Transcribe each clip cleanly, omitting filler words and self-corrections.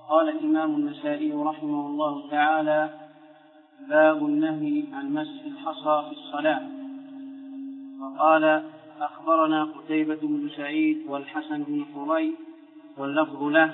قال الإمام النسائي رحمه الله تعالى: باب النهي عن مسح الحصى في الصلاة. وقال: أخبرنا قتيبة بن سعيد والحسن بن حري واللفظ له،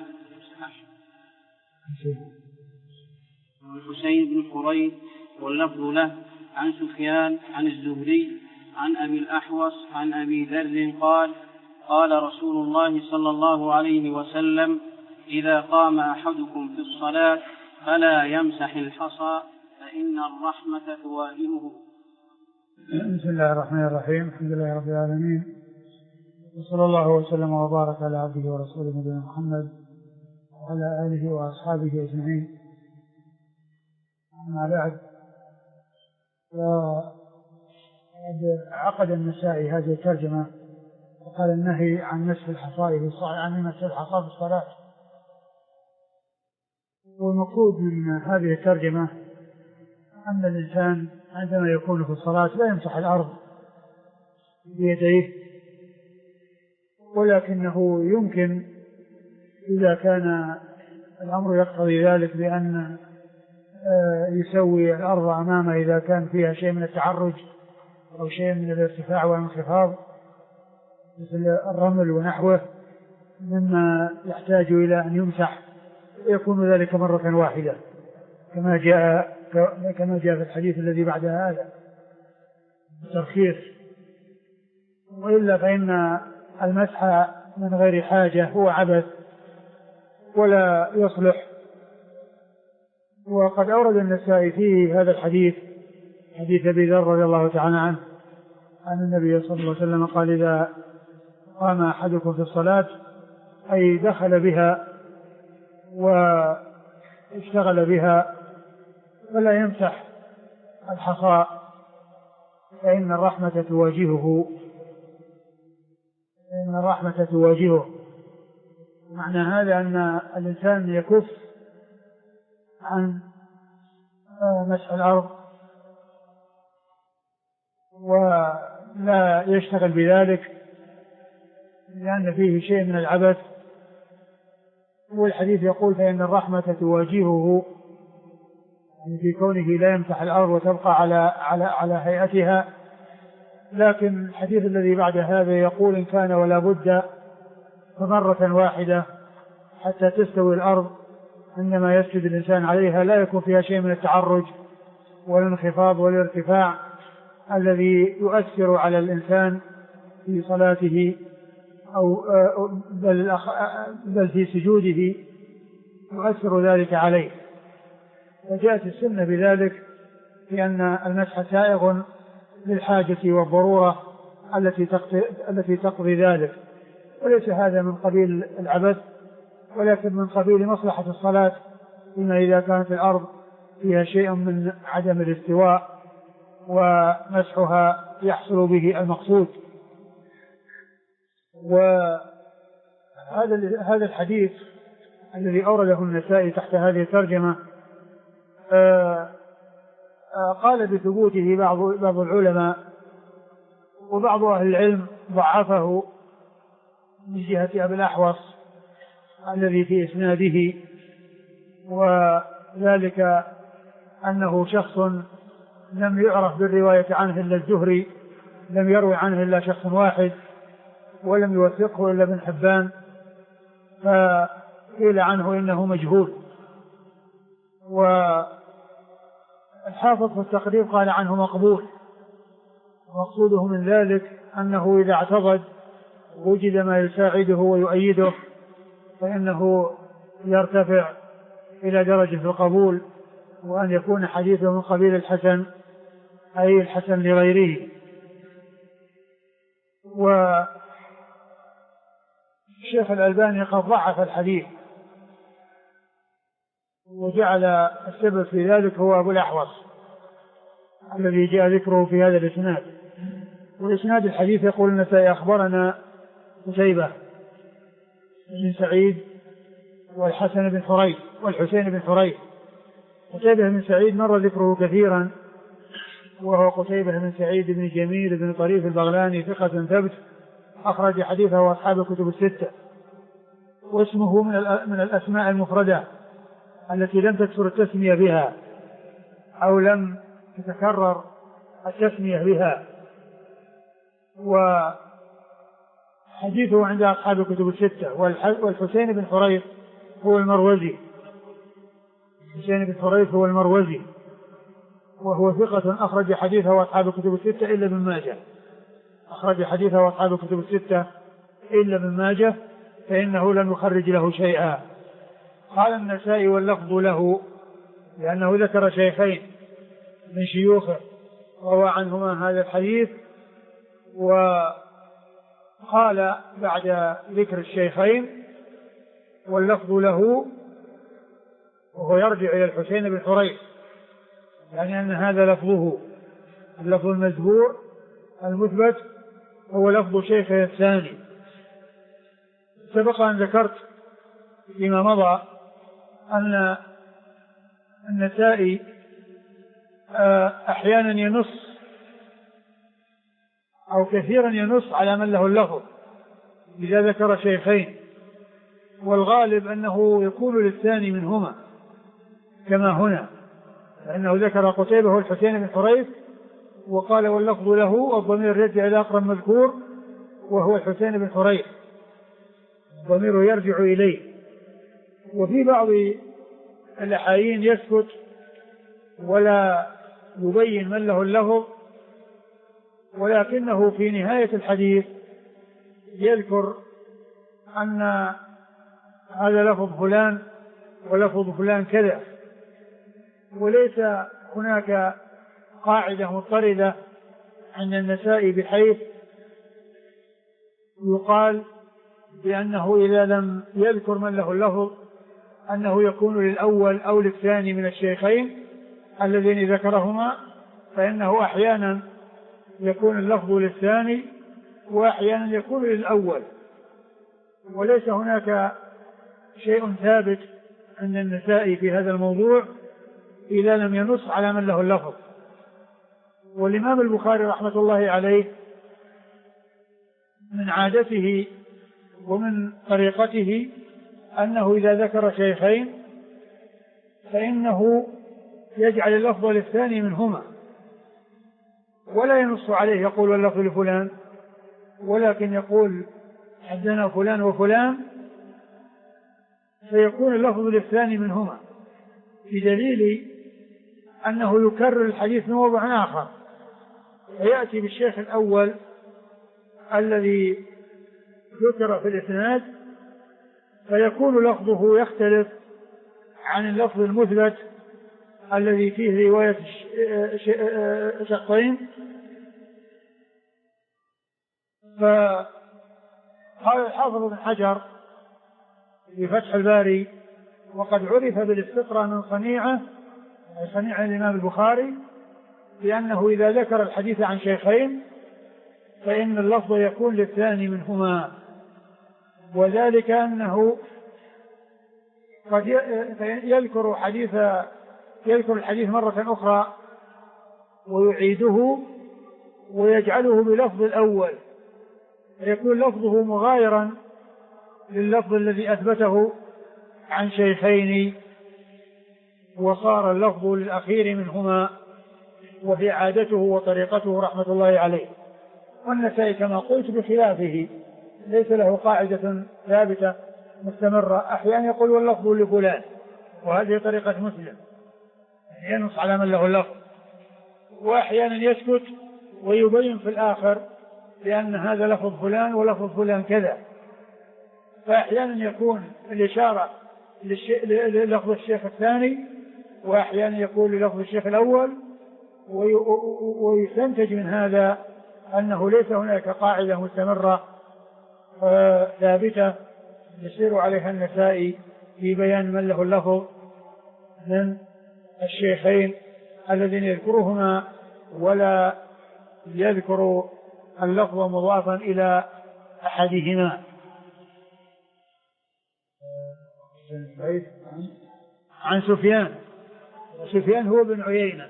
والحسين بن حري واللفظ له، عن سفيان عن الزهري عن أبي الأحوص عن أبي ذر قال: قال رسول الله صلى الله عليه وسلم: إذا قام أحدكم في الصلاة فلا يمسح الحصى فإن الرحمة تواجهه. بسم الله الرحمن الرحيم. الحمد لله رب العالمين، وصلى الله وسلم وبارك على عبده ورسوله نبينا محمد وعلى آله وأصحابه أجمعين. أما بعد، عقد النسائي هذه الترجمة وقال: النهي عن مسح الحصى في الصلاة. والمقصود من هذه الترجمة أن الإنسان عندما يكون في الصلاة لا يمسح الأرض بيديه، ولكنه يمكن إذا كان الأمر يقتضي ذلك بأن يسوي الأرض أمامه إذا كان فيها شيء من التعرج أو شيء من الارتفاع والانخفاض مثل الرمل ونحوه مما يحتاج إلى أن يمسح، يكون ذلك مرة واحدة كما جاء في الحديث الذي بعد هذا الترخيص. وإلا فإن المسح من غير حاجة هو عبث ولا يصلح. وقد أورد النسائي فيه هذا الحديث، حديث أبي ذر رضي الله تعالى عنه عن النبي صلى الله عليه وسلم قال: إذا قام أحدكم في الصلاة، أي دخل بها واشتغل بها، فلا يمسح الحصى فإن الرحمة تواجهه. معنى هذا أن الإنسان يكف عن مسح الأرض ولا يشتغل بذلك لأن فيه شيء من العبث. والحديث يقول: فإن الرحمة تواجهه، يعني في كونه لا يمسح الأرض وتبقى على هيئتها. لكن الحديث الذي بعد هذا يقول: إن كان ولا بد فمرة واحدة حتى تستوي الأرض عندما يسجد الإنسان عليها، لا يكون فيها شيء من التعرج والانخفاض والارتفاع الذي يؤثر على الإنسان في صلاته أو بل في سجوده يؤثر ذلك عليه. فجاءت السنة بذلك لأن المسح سائغ للحاجة والضرورة التي تقضي ذلك، وليس هذا من قبيل العبث ولكن من قبيل مصلحة الصلاة، إما إذا كانت الأرض فيها شيء من عدم الاستواء ومسحها يحصل به المقصود. وهذا الحديث الذي أورده النسائي تحت هذه الترجمة قال بثبوته بعض العلماء، وبعض أهل العلم ضعفه من جهة أبي الأحوص الذي في إسناده، وذلك أنه شخص لم يعرف بالرواية عنه إلا الزهري، لم يروي عنه إلا شخص واحد، ولم يوثقه إلا ابن حبان، فقيل عنه إنه مجهول. والحافظ في التقريب قال عنه مقبول، ومقصوده من ذلك أنه إذا اعتضد وجد ما يساعده ويؤيده فإنه يرتفع إلى درجة القبول، وأن يكون حديثه من قبيل الحسن، أي الحسن لغيره. والشيخ الألباني قد ضعف الحديث وجعل السبب في ذلك هو أبو الأحوص الذي جاء ذكره في هذا الإسناد. والإسناد الحديث يقول النسائي: أخبرنا قتيبة بن سعيد والحسن بن حري والحسين بن حري. قتيبة بن سعيد مر ذكره كثيرا، وهو قتيبة بن سعيد بن جميل بن طريف البغلاني، ثقة ثبت، أخرج حديثه أصحاب الكتب الستة، واسمه من الأسماء المفردة التي لم تكثر التسمية بها أو لم تتكرر التسمية بها. وحديثه عند أصحاب الكتب الستة. والحسين بن حريث هو المروزي، حسين بن حريث هو المروزي، وهو ثقة أخرج حديثه أصحاب الكتب الستة إلا ابن ماجه، أخرج حديثه أصحاب الكتب الستة إلا ابن ماجه، فإنه لم يخرج له شيئا. قال النسائي واللفظ له، لأنه ذكر شيخين من شيوخه روى عنهما هذا الحديث، وقال بعد ذكر الشيخين واللفظ له وهو يرجع إلى الحسين بن حريث، يعني أن هذا لفظه، اللفظ المذكور المثبت هو لفظ شيخه الثاني. سبق أن ذكرت فيما مضى أن النسائي أحيانا ينص أو كثيرا ينص على من له اللفظ إذا ذكر شيخين، والغالب أنه يكون للثاني منهما كما هنا، فإنه ذكر قتيبة والحسين بن حريث وقال واللفظ له، والضمير يرجع إلى أقرب مذكور وهو الحسين بن حريث، الضمير يرجع إليه. وفي بعض الأحايين يسكت ولا يبين من له اللفظ، ولكنه في نهاية الحديث يذكر أن هذا لفظ فلان ولفظ فلان كذا، وليس هناك قاعدة مضطردة عند النسائي بحيث يقال بأنه إذا لم يذكر من له اللفظ أنه يكون للأول أو للثاني من الشيخين اللذين ذكرهما، فإنه أحيانا يكون اللفظ للثاني وأحيانا يكون للأول، وليس هناك شيء ثابت عند النسائي في هذا الموضوع إذا لم ينص على من له اللفظ. والإمام البخاري رحمة الله عليه من عادته ومن طريقته أنه إذا ذكر شيخين فإنه يجعل اللفظ للثاني منهما ولا ينص عليه يقول واللفظ لفلان، ولكن يقول حدثنا فلان وفلان، فيكون اللفظ للثاني منهما، بدليل أنه يكرر الحديث من موضع آخر، فيأتي بالشيخ الأول الذي ذكر في الإسناد فيكون لفظه يختلف عن اللفظ المثبت الذي فيه رواية شقين. فقال الحافظ بن حجر في فتح الباري وقد عرف بالاستقراء من صنيعة الإمام البخاري لأنه إذا ذكر الحديث عن شيخين فإن اللفظ يكون للثاني منهما، وذلك أنه قد يذكر الحديث مرة أخرى ويعيده ويجعله بلفظ الأول، فيكون لفظه مغايرا لللفظ الذي أثبته عن شيخين، وصار اللفظ للأخير منهما، وفي عادته وطريقته رحمة الله عليه. والنسائي كما قلت بخلافه ليس له قاعدة ثابتة مستمرة، أحيانا يقول واللفظ لفلان، وهذه طريقة مسلم ينص على من له اللفظ، وأحيانا يسكت ويبين في الآخر لأن هذا لفظ فلان ولفظ فلان كذا، فأحيانا يكون الإشارة للفظ الشيخ الثاني وأحيانا يكون للفظ الشيخ الأول، ويستنتج من هذا أنه ليس هناك قاعدة مستمرة ثابتة يسير عليها النسائي في بيان من له اللفظ من الشيخين الذين يذكرهما ولا يذكر اللفظ مضافا إلى أحدهما. عن سفيان هو بن عيينة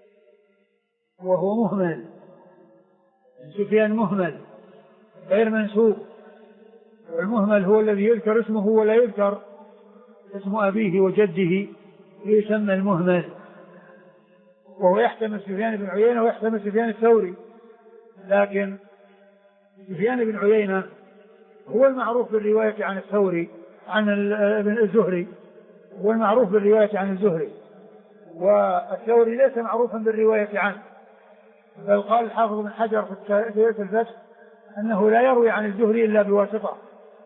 وهو مهمل، سفيان مهمل غير منسوب، والمهمل هو الذي يذكر اسمه ولا يذكر اسم أبيه وجده يسمى المهمل، وهو يحتمل سفيان بن عيينة ويحتمل سفيان الثوري، لكن سفيان بن عيينة هو المعروف بالرواية عن الثوري عن الزهري، هو المعروف بالرواية عن الزهري، والثوري ليس معروفا بالرواية عنه، بل قال الحافظ بن حجر في الفتح أنه لا يروي عن الزهري إلا بواسطة.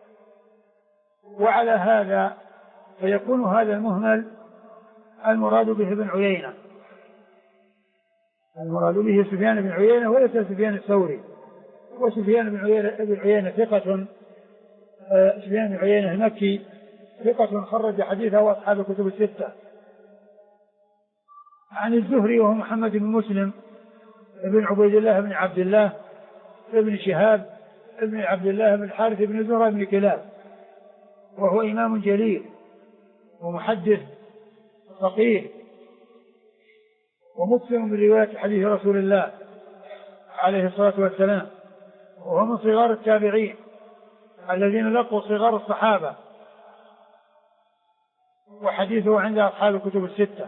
وعلى هذا فيكون هذا المهمل المراد به ابن عيينة، المراد به سفيان بن عيينة وليس سفيان الثوري. وسفيان بن عيينة ثقة، سفيان بن عيينة المكي ثقة خرج حديثه أصحاب الكتب الستة. عن الزهري وهو محمد بن مسلم ابن عبيد الله بن عبد الله ابن شهاب ابن عبد الله بن الحارث بن زهرة بن كلاب، وهو إمام جليل ومحدث فقيه ومكثر من رواية حديث رسول الله عليه الصلاة والسلام، وهو من صغار التابعين الذين لقوا صغار الصحابة، وحديثه عند أصحاب الكتب الستة.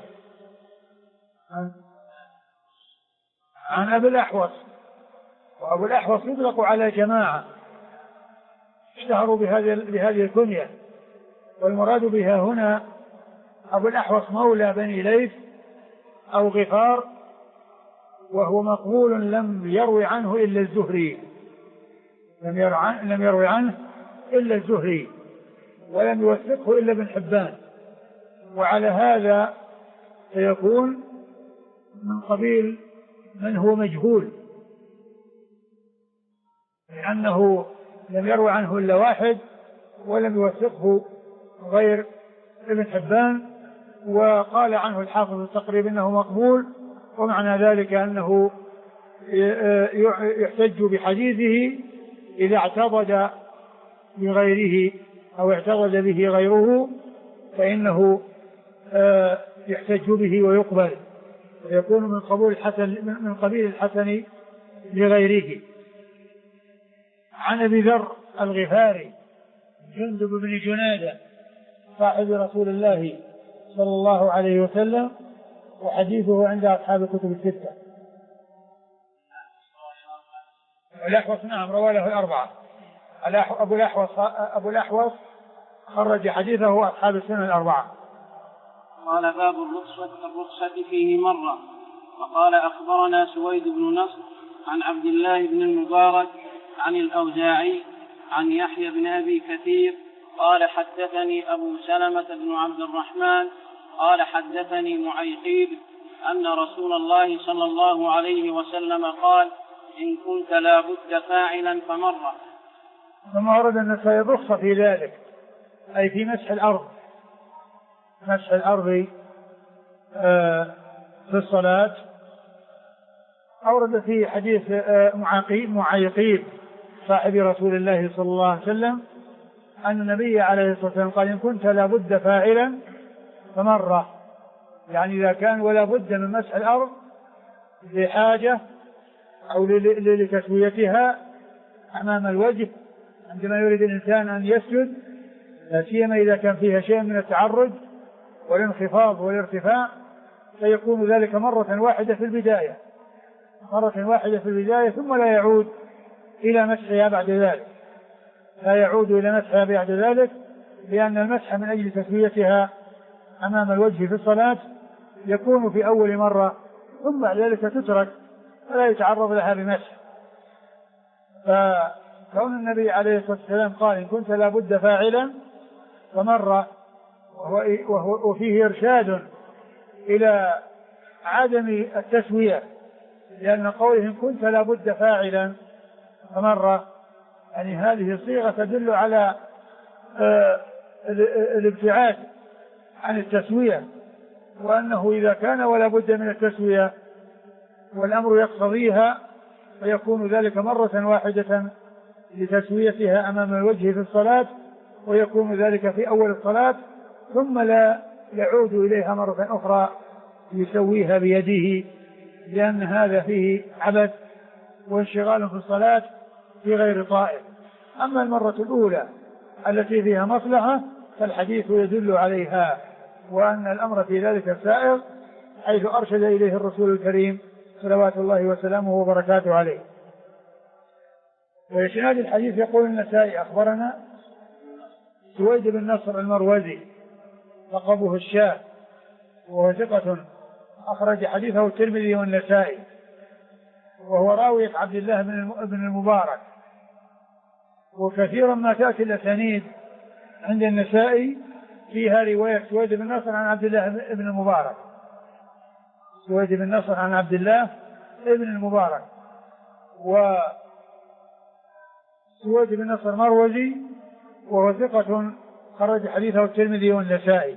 عن أبي الأحوص، وأبو الأحوص يطلق على جماعة اشتهروا بهذه الكنية، والمراد بها هنا أبو الأحوص مولى بني ليث أو غفار، وهو مقبول لم يروي عنه إلا الزهري، لم يروي عنه إلا الزهري، ولم يوثقه إلا ابن حبان. وعلى هذا سيكون من قبيل من هو مجهول، لأنه لم يروي عنه إلا واحد ولم يوثقه غير ابن حبان. وقال عنه الحافظ التقريب إنه مقبول، ومعنى ذلك أنه يحتج بحديثه إذا اعتضد بغيره أو اعتضد به غيره، فإنه يحتج به ويقبل، ويكون من قبيل الحسن لغيره. عن أبي ذر الغفاري جندب بن جنادة صاحب رسول الله صلى الله عليه وسلم، وحديثه عند أصحاب الكتب الستة. الأحوص نعم رواه له الأربعة. أبو الأحوص خرج حديثه أصحاب السنة الأربعة. قال باب الرخصة فيه مرة. وقال أخبرنا سويد بن نصر عن عبد الله بن المبارك عن الأوزاعي عن يحيى بن أبي كثير قال حدثني أبو سلمة بن عبد الرحمن قال حدثني معيقيب أن رسول الله صلى الله عليه وسلم قال إن كنت لا بد فاعلا فمرة. ثم ورد النسائي الرخصة في ذلك، أي في مسح الأرض، مسح الأرض في الصلاة. أورد في حديث معيقيب صاحب رسول الله صلى الله عليه وسلم أن النبي عليه الصلاة والسلام قال إن كنت لا بد فاعلا فمرة، يعني إذا كان ولا بد من مسح الأرض لحاجة أو لتسويتها أمام الوجه عندما يريد الإنسان أن يسجد، لا سيما إذا كان فيها شيء من التعرج والانخفاض والارتفاع، فيكون ذلك مرة واحدة في البداية، مرة واحدة في البداية، ثم لا يعود إلى مسحها بعد ذلك، لا يعود إلى مسحها بعد ذلك، لأن المسح من أجل تسويتها أمام الوجه في الصلاة يكون في أول مرة، ثم بعد ذلك تترك فلا يتعرض لها بمسح. فكون النبي عليه الصلاة والسلام قال إن كنت لا بد فاعلا فمرة، وفيه إرشاد إلى عدم التسوية، لأن قوله إن كنت لا بد فاعلا فمرة يعني هذه الصيغة تدل على الابتعاد عن التسوية، وأنه إذا كان ولا بد من التسوية والأمر يقتضيها فيكون ذلك مرة واحدة لتسويتها أمام الوجه في الصلاة، ويكون ذلك في أول الصلاة، ثم لا يعود إليها مرة أخرى يسويها بيده، لأن هذا فيه عبث وانشغال في الصلاة في غير طائل. أما المرة الأولى التي فيها مصلحة فالحديث يدل عليها، وأن الأمر في ذلك سائغ، حيث أرشد إليه الرسول الكريم صلوات الله وسلامه وبركاته عليه. ويشهد الحديث يقول النسائي أخبرنا سويد بن نصر المروزي لقبه الشاه، وهو ثقة أخرج حديثه الترمذي والنسائي، وهو راوية عبد الله بن المبارك. وكثيرا ما تأتي الأسانيد عند النسائي فيها رواية سويد بن نصر عن عبد الله بن المبارك، سويد بن نصر عن عبد الله بن المبارك. وسويد بن نصر مروزي وهو ثقة خرج حديثه الترمذي والنسائي.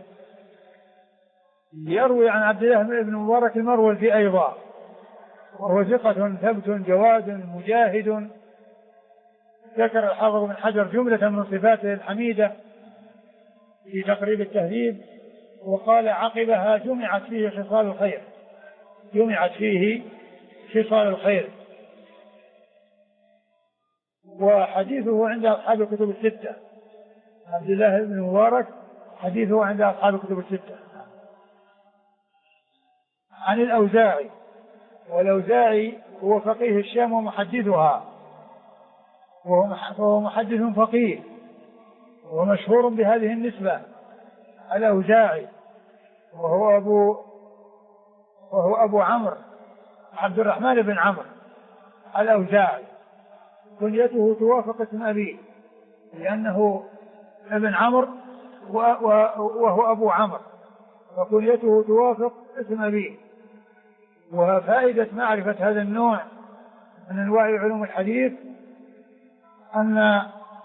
يروي عن عبد الله بن المبارك المروزي أيضا، وهو ثقة ثبت جواد مجاهد. ذكر الحافظ بن حجر جملة من صفاته الحميدة في تقريب التهذيب، وقال عقبها جمعت فيه خصال الخير، جمعت فيه خصال الخير. وحديثه عند أصحاب الكتب الستة، عبد الله بن المبارك حديثه عند أصحاب الكتب الستة. عن الأوزاعي، والأوزاعي هو فقيه الشام ومحدثها، وهو محدث فقيه ومشهور بهذه النسبة، الأوزاعي، وهو أبو عمرو عبد الرحمن بن عمرو الأوزاعي. كنيته توافق اسم أبيه لأنه ابن عمرو وهو أبو عمرو، فكنيته توافق اسم أبيه. وفائدة معرفة هذا النوع من أنواع علوم الحديث أن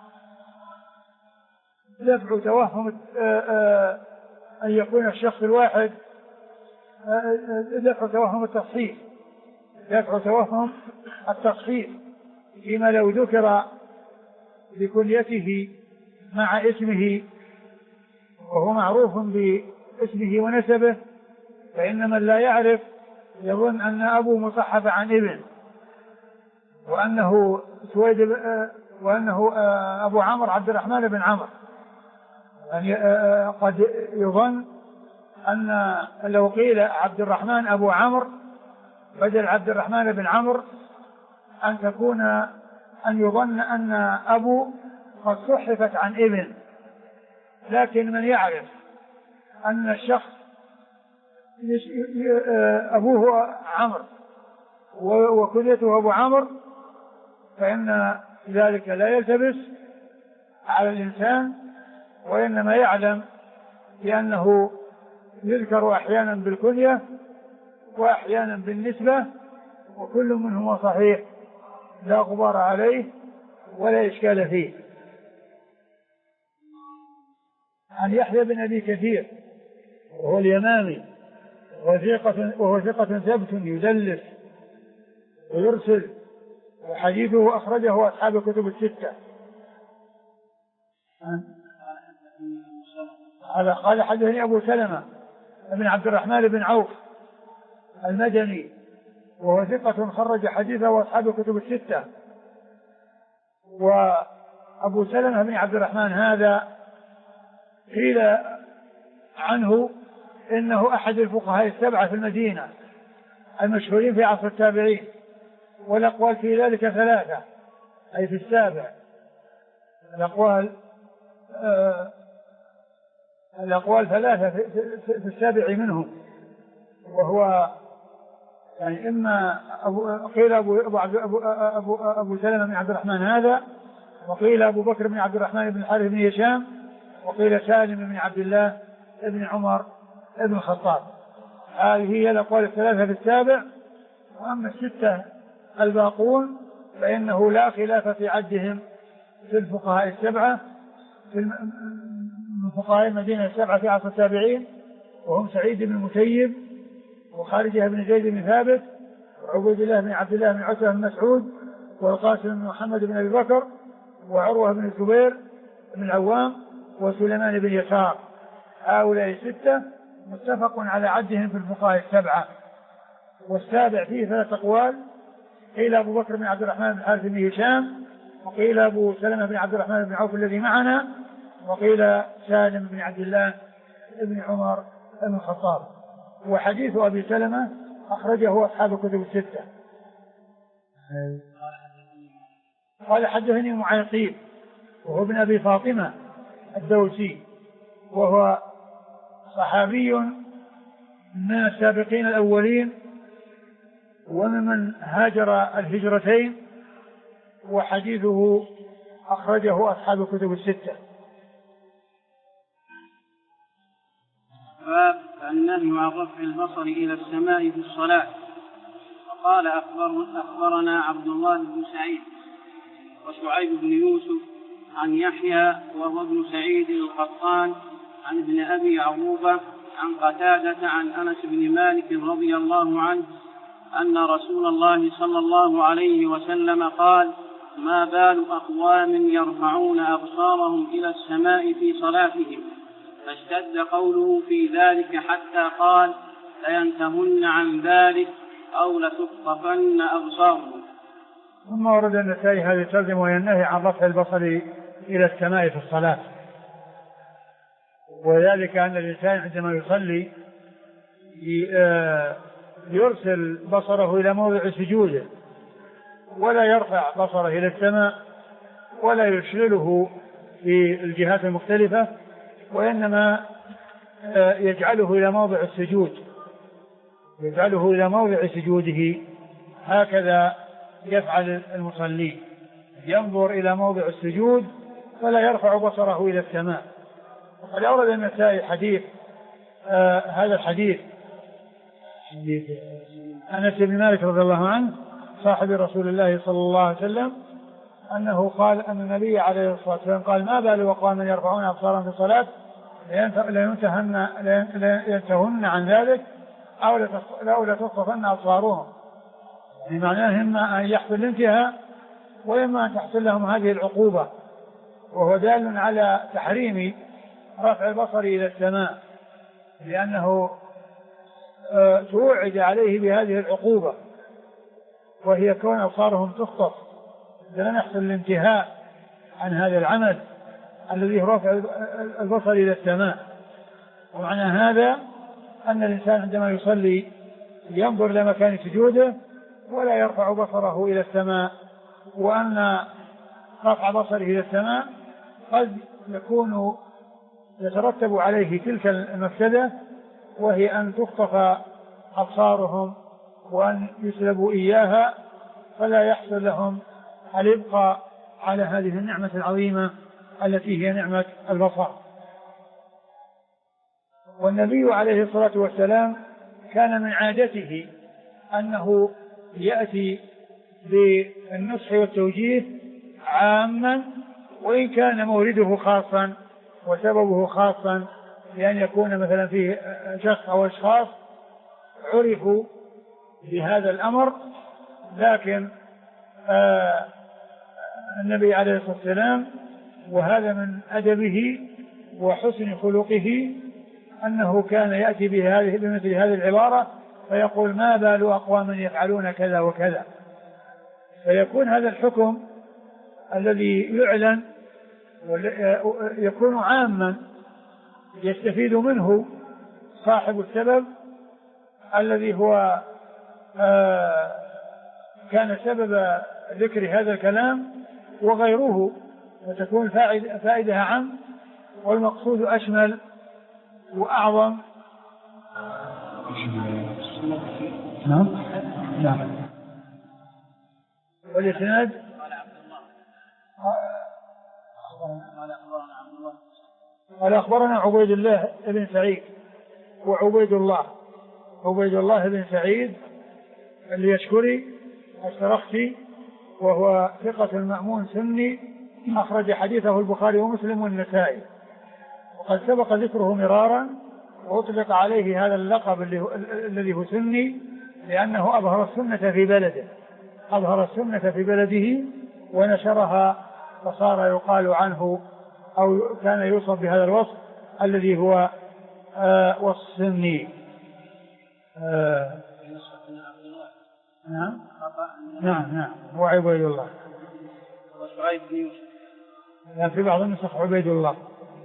دفع توهم أن يكون الشخص الواحد، دفع توهم التصحيح، دفع توهم التصحيح فيما لو ذكر بكنيته مع اسمه وهو معروف باسمه ونسبه، فإن من لا يعرف يظن أن أبو مصحف عن ابن، وأنه أبو عمرو عبد الرحمن بن عمرو. يعني قد يظن أن لو قيل عبد الرحمن أبو عمرو بدل عبد الرحمن بن عمرو أن يظن أن أبو قد صحفت عن ابن. لكن من يعرف أن الشخص أبوه عمرو وكنيته أبو عمرو فإن ذلك لا يلتبس على الإنسان، وإنما يعلم بأنه يذكر أحيانا بالكنية وأحيانا بالنسبة، وكل منهما صحيح لا غبار عليه ولا إشكال فيه. عن يحيى بن أبي كثير وهو اليمامي وهو ثقة ثبت يدلس ويرسل، وحديثه أخرجه أصحاب الكتب الستة. قال حدثني أبو سلمة بن عبد الرحمن بن عوف المدني وهو ثقة خرج حديثه أصحاب الكتب الستة. وأبو سلمة بن عبد الرحمن هذا قيل عنه إنه أحد الفقهاء السبعة في المدينة المشهورين في عصر التابعين، والأقوال في ذلك ثلاثة، أي في السابع. الأقوال ثلاثة في السابع منهم، وهو يعني إما قيل أبو سلمة بن عبد الرحمن هذا، وقيل أبو بكر بن عبد الرحمن بن الحارث بن هشام، وقيل سالم بن عبد الله بن عمر بن الخطاب. هذه هي الأقوال الثلاثة في السابع. وأما الستة الباقون فإنه لا خلاف في عدهم في الفقهاء السبعة من فقهاء المدينة السبعة في عصر التابعين، وهم سعيد بن المسيب وخارجة بن زيد بن ثابت وعبيد الله بن عبد الله بن عتبة بن مسعود والقاسم بن محمد بن أبي بكر وعروة بن الزبير بن العوام وسليمان بن يسار. هؤلاء الستة متفق على عدهم في الفقهاء السبعة. والسابع فيه ثلاث أقوال، قيل أبو بكر بن عبد الرحمن بن الحارث بن هشام، وقيل أبو سلمة بن عبد الرحمن بن عوف الذي معنا، وقيل سالم بن عبد الله بن عمر بن الخطاب. وحديث أبي سلمة أخرجه أصحاب الكتب الستة. قال حدثني معيقيب وهو ابن أبي فاطمة الدوسي، وهو صحابي من السابقين الأولين وممن هاجر الهجرتين، وحديثه أخرجه أصحاب الكتب الستة. باب النهي عن رفع البصر إلى السماء في الصلاة. وقال أخبرنا عبد الله بن سعيد وشعيب بن يوسف عن يحيى وهو ابن سعيد القطان عن ابن أبي عروبة عن قتادة عن أنس بن مالك رضي الله عنه أن رسول الله صلى الله عليه وسلم قال: ما بال أقوام يرفعون أبصارهم إلى السماء في صلاتهم، فاشتد قوله في ذلك حتى قال: لينتهن عن ذلك أو لتخطفن أبصارهم. ثم ورد النسائي هذه الترجمة وينهي عن رفع البصر إلى السماء في الصلاة، وذلك أن الإنسان عندما يصلي يرسل بصره إلى موضع سجوده ولا يرفع بصره إلى السماء ولا يشغله في الجهات المختلفة، وإنما يجعله إلى موضع السجود، يجعله إلى موضع سجوده. هكذا يفعل المصلي، ينظر إلى موضع السجود فلا يرفع بصره إلى السماء. وقد أورد النسائي حديث هذا الحديث حديث أنس بن مالك رضي الله عنه صاحب رسول الله صلى الله عليه وسلم أنه قال أن النبي عليه الصلاة والسلام قال: ما بال أقوام يرفعون أبصارهم في الصلاة لينتهن عن ذلك أو لتخطفن أبصارهم. يعني معناه إما أن يحصل الانتهاء وإما أن تحصل لهم هذه العقوبة، وهو دال على تحريم رفع البصر إلى السماء، لأنه توعد عليه بهذه العقوبة، وهي كون أبصارهم تخطف إذا لم يحصل الانتهاء عن هذا العمل الذي هو رفع البصر إلى السماء. ومعنى هذا أن الإنسان عندما يصلي ينظر إلى مكان سجوده ولا يرفع بصره إلى السماء، وأن رفع بصره إلى السماء قد يكون يترتب عليه تلك المفسدة، وهي أن تخطف أبصارهم وأن يسلبوا إياها، فلا يحصل لهم الإبقاء على هذه النعمة العظيمة التي هي نعمة البصر. والنبي عليه الصلاة والسلام كان من عادته أنه يأتي بالنصح والتوجيه عاما، وإن كان مورده خاصا وسببه خاصا، لأن يكون مثلا فيه شخص أو أشخاص عرفوا بهذا الأمر. لكن النبي عليه الصلاة والسلام وهذا من أدبه وحسن خلقه أنه كان يأتي بمثل هذه العبارة فيقول: ما بال أقوام يفعلون كذا وكذا، فيكون هذا الحكم الذي يعلن يكون عاما يستفيد منه صاحب السبب الذي هو كان سبب ذكر هذا الكلام وغيره، وتكون فائدة عام والمقصود أشمل وأعظم. نعم نعم. والإسناد قال أخبرنا عبيد الله بن سعيد وعبيد الله بن سعيد اليشكري السرخسي، وهو ثقة مأمون سني، أخرج حديثه البخاري ومسلم والنسائي، وقد سبق ذكره مرارا، وأطلق عليه هذا اللقب الذي هو سني لأنه أظهر السنة في بلده ونشرها، فصار يقال عنه أو كان يوصف بهذا الوصف الذي هو وصف سني. نعم هو عبيد الله. وشعيب بن يوسف يعني في بعض النسخ عبيد الله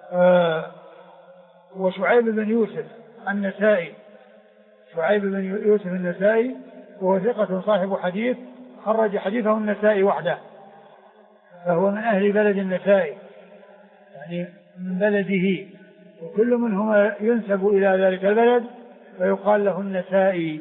وشعيب بن يوسف النسائي، شعيب بن يوسف النسائي وهو ثقة صاحب حديث خرج حديثه النسائي وحده، فهو من أهل بلد النسائي يعني من بلده، وكل منهما ينسب إلى ذلك البلد فيقال له النسائي.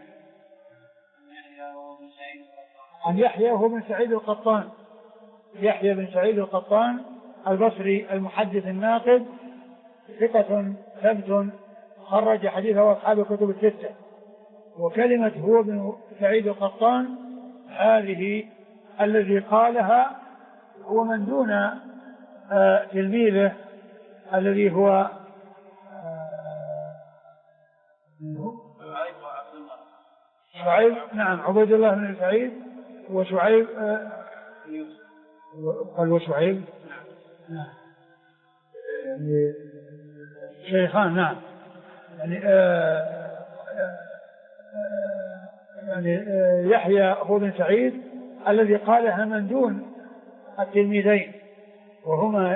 عن يحيى وهو بن سعيد القطان، يحيى بن سعيد القطان البصري المحدث الناقد ثقة ثبت خرج حديثه أصحاب الكتب الستة. وكلمة هو بن سعيد القطان هذه الذي قالها هو من دون تلميذه الذي هو شعيب، نعم عبيد الله بن سعيد وشعيب قال وشعيب نعم يعني شيخان نعم يعني يحيى هو بن سعيد الذي قالها من دون التلميذين وهما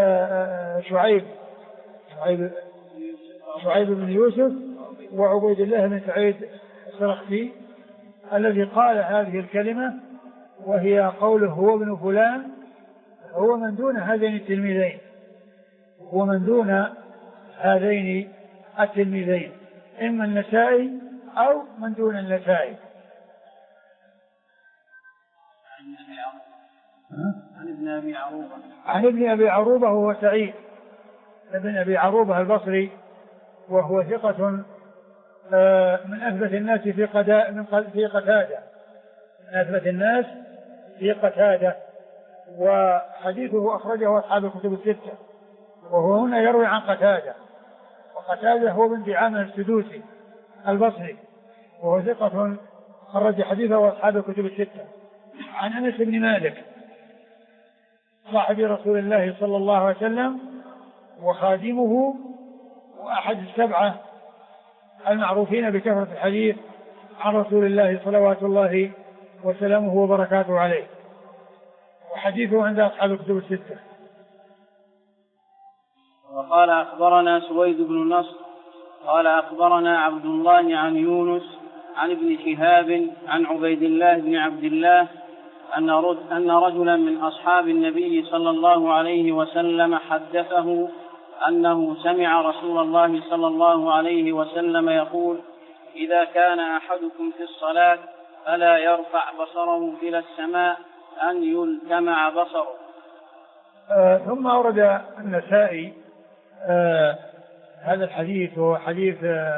شعيب بن يوسف وعبيد الله بن سعيد السرخسي الذي قال هذه الكلمة، وهي قوله هو ابن فلان، هو من دون هذين التلميذين، هو من دون هذين التلميذين إما النسائي أو من دون النسائي. عن ابن أبي عروبة وهو سعيد ابن أبي عروبة البصري وهو ثقة من أثبت الناس في قتادة، من أثبت الناس في قتادة، وحديثه أخرجه أصحاب الكتب الستة، وهو هنا يروي عن قتادة، وقتادة هو بن دعامة السدوسي البصري وهو ثقة خرج حديثه أصحاب الكتب الستة. عن أنس بن مالك صاحب رسول الله صلى الله عليه وسلم وخادمه وأحد السبعة المعروفين بكثرة الحديث عن رسول الله صلوات الله وسلامه وبركاته عليه، وحديثه عند أصحاب الكتب الستة. وقال أخبرنا سويد بن نصر قال أخبرنا عبد الله عن يونس عن ابن شهاب عن عبيد الله بن عبد الله أن رجلا من أصحاب النبي صلى الله عليه وسلم حدثه أنه سمع رسول الله صلى الله عليه وسلم يقول: إذا كان أحدكم في الصلاة فلا يرفع بصره إلى السماء أن يلتمع بصره. ثم أورد النسائي هذا الحديث، وهو حديث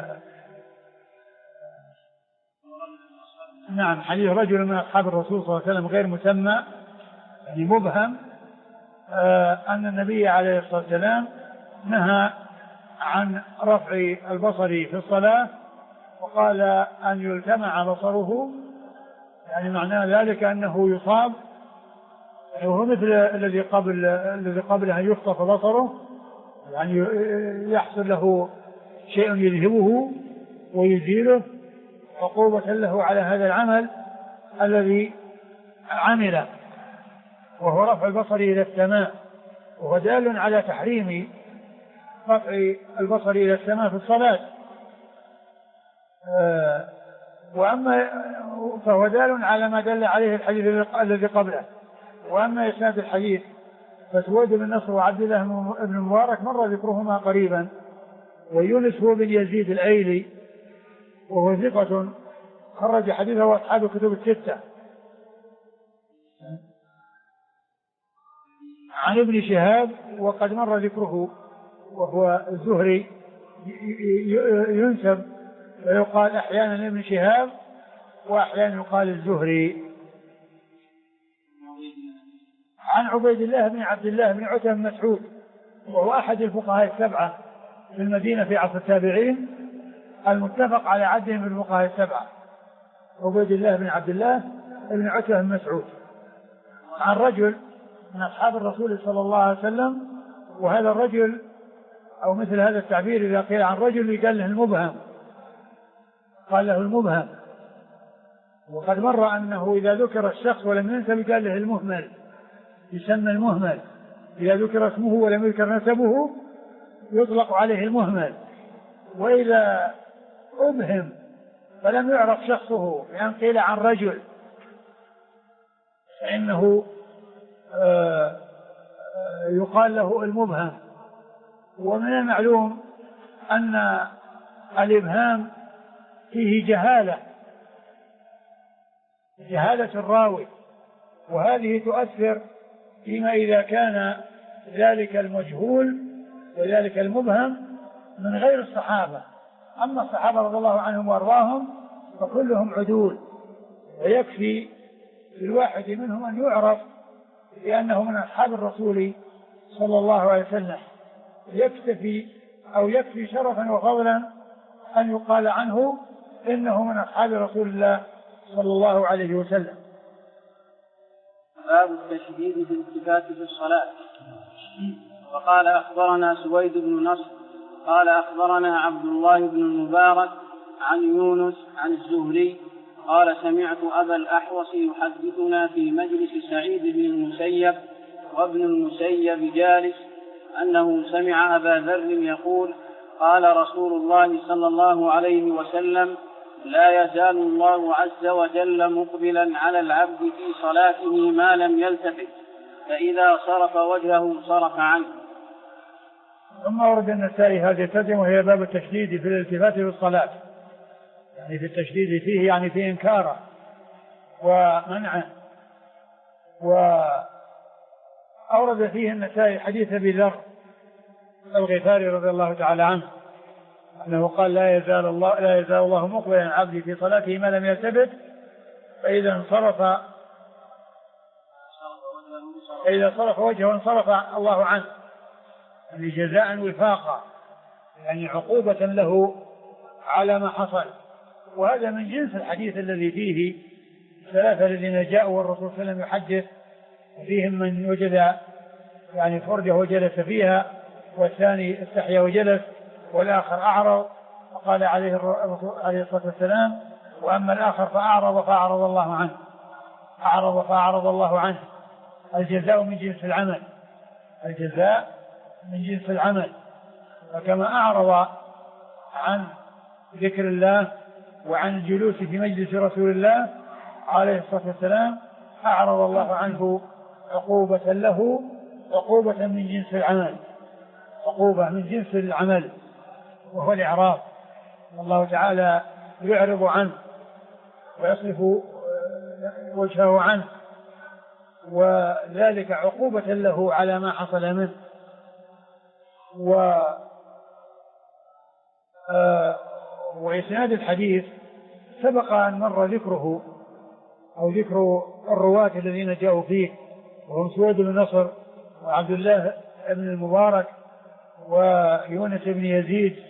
نعم حديث رجل من أصحاب الرسول صلى الله عليه وسلم غير مسمى يعني مبهم، أن النبي عليه الصلاة والسلام نهى عن رفع البصر في الصلاة وقال أن يلتمع بصره، يعني معنى ذلك أنه يصاب، وهو مثل الذي قبل أن يخطف بصره، يعني يحصل له شيء يذهبه ويزيله عقوبة له على هذا العمل الذي عمله، وهو رفع البصر إلى السماء، وهو دال على تحريم رفع البصر إلى السماء في الصلاة، فهو دال على ما دل عليه الحديث الذي قبله. وأما إسناد الحديث فسويد بن نصر وعبد الله بن مبارك مر ذكرهما قريبا، ويونس هو بن يزيد الأيلي وهو ثقة خرج حديثه أصحاب الكتب الستة. عن ابن شهاب وقد مر ذكره وهو الزهري، ينسب ويقال أحيانا ابن شهاب وأحيانا يقال الزهري. عن عبيد الله بن عبد الله بن عتبة بن مسعود وهو أحد الفقهاء السبعة في المدينة في عصر التابعين المتفق على عدهم من الفقهاء السبعة، عبيد الله بن عبد الله بن عتبة بن مسعود، عن رجل من أصحاب الرسول صلى الله عليه وسلم، وهذا الرجل أو مثل هذا التعبير إذا قيل عن رجل يقال له المبهم، قال له المبهم، وقد مر أنه إذا ذكر الشخص ولم ينسب يقال له المهمل، يسمى المهمل إذا ذكر اسمه ولم يذكر نسبه يطلق عليه المهمل، وإذا أبهم فلم يعرف شخصه بأن قيل عن رجل فإنه يقال له المبهم. ومن المعلوم أن الإبهام فيه جهالة الراوي، وهذه تؤثر فيما إذا كان ذلك المجهول وذلك المبهم من غير الصحابة. أما الصحابة رضي الله عنهم وأرضاهم فكلهم عدول، ويكفي للواحد منهم أن يعرف بأنه من أصحاب الرسول صلى الله عليه وسلم، يكفي شرفا وفضلا أن يقال عنه إنه من أصحاب رسول الله صلى الله عليه وسلم. باب التشديد في الالتفات في الصلاة. وقال أخبرنا سويد بن نصر قال أخبرنا عبد الله بن المبارك عن يونس عن الزهري قال سمعت أبا الأحوص يحدثنا في مجلس سعيد بن المسيب وابن المسيب جالس أنه سمع أبا ذر يقول قال رسول الله صلى الله عليه وسلم لا يزال الله عز وجل مقبلا على العبد في صلاته ما لم يلتفت، فإذا صرف وجهه صرف عنه. ثم ورد النسائي هذه الترجمة وهي باب التشديد في الالتفات في الصلاة، يعني في التشديد فيه يعني في إنكاره ومنعه. وأورد فيه النسائي حديث أبي ذر الغفاري رضي الله تعالى عنه أنه قال لا يزال الله مقبلا على العبد في صلاته ما لم يلتفت، فإذا صرف وجهه انصرف الله عنه، يعني جزاء وفاقا، يعني عقوبة له على ما حصل. وهذا من جنس الحديث الذي فيه الثلاثة الذين جاءوا والرسول صلى الله عليه وسلم يحدث، وفيهم من وجد يعني فرجة وجلس فيها، والثاني استحيا وجلس، والآخر أعرض فقال عليه الصلاة والسلام وأما الآخر فأعرض فأعرض الله عنه. الجزاء من جنس العمل، فكما أعرض عن ذكر الله وعن الجلوس في مجلس رسول الله عليه الصلاة والسلام أعرض الله عنه عقوبة له، عقوبة من جنس العمل وهو الإعراض. الله تعالى يعرض عنه ويصرف وجهه عنه، وذلك عقوبة له على ما حصل منه. وإسناد الحديث سبق أن مر ذكره أو ذكر الرواة الذين جاءوا فيه، وهم سويد بن نصر وعبد الله بن المبارك ويونس بن يزيد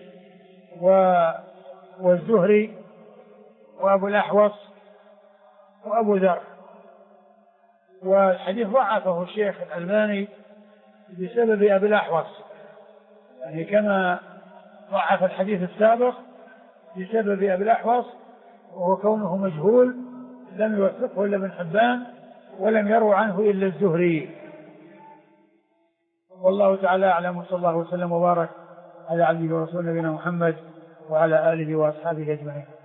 والزهري وأبو الأحوص وأبو ذر. والحديث ضعفه الشيخ الألباني بسبب أبي الأحوص، يعني كما ضعف الحديث السابق بسبب أبي الأحوص، وهو كونه مجهول لم يوثقه إلا ابن حبان ولم يروى عنه إلا الزهري. والله تعالى أعلم، وصلى الله وسلم وبارك على عبده ورسوله نبينا محمد وعلى آله وأصحابه أجمعين.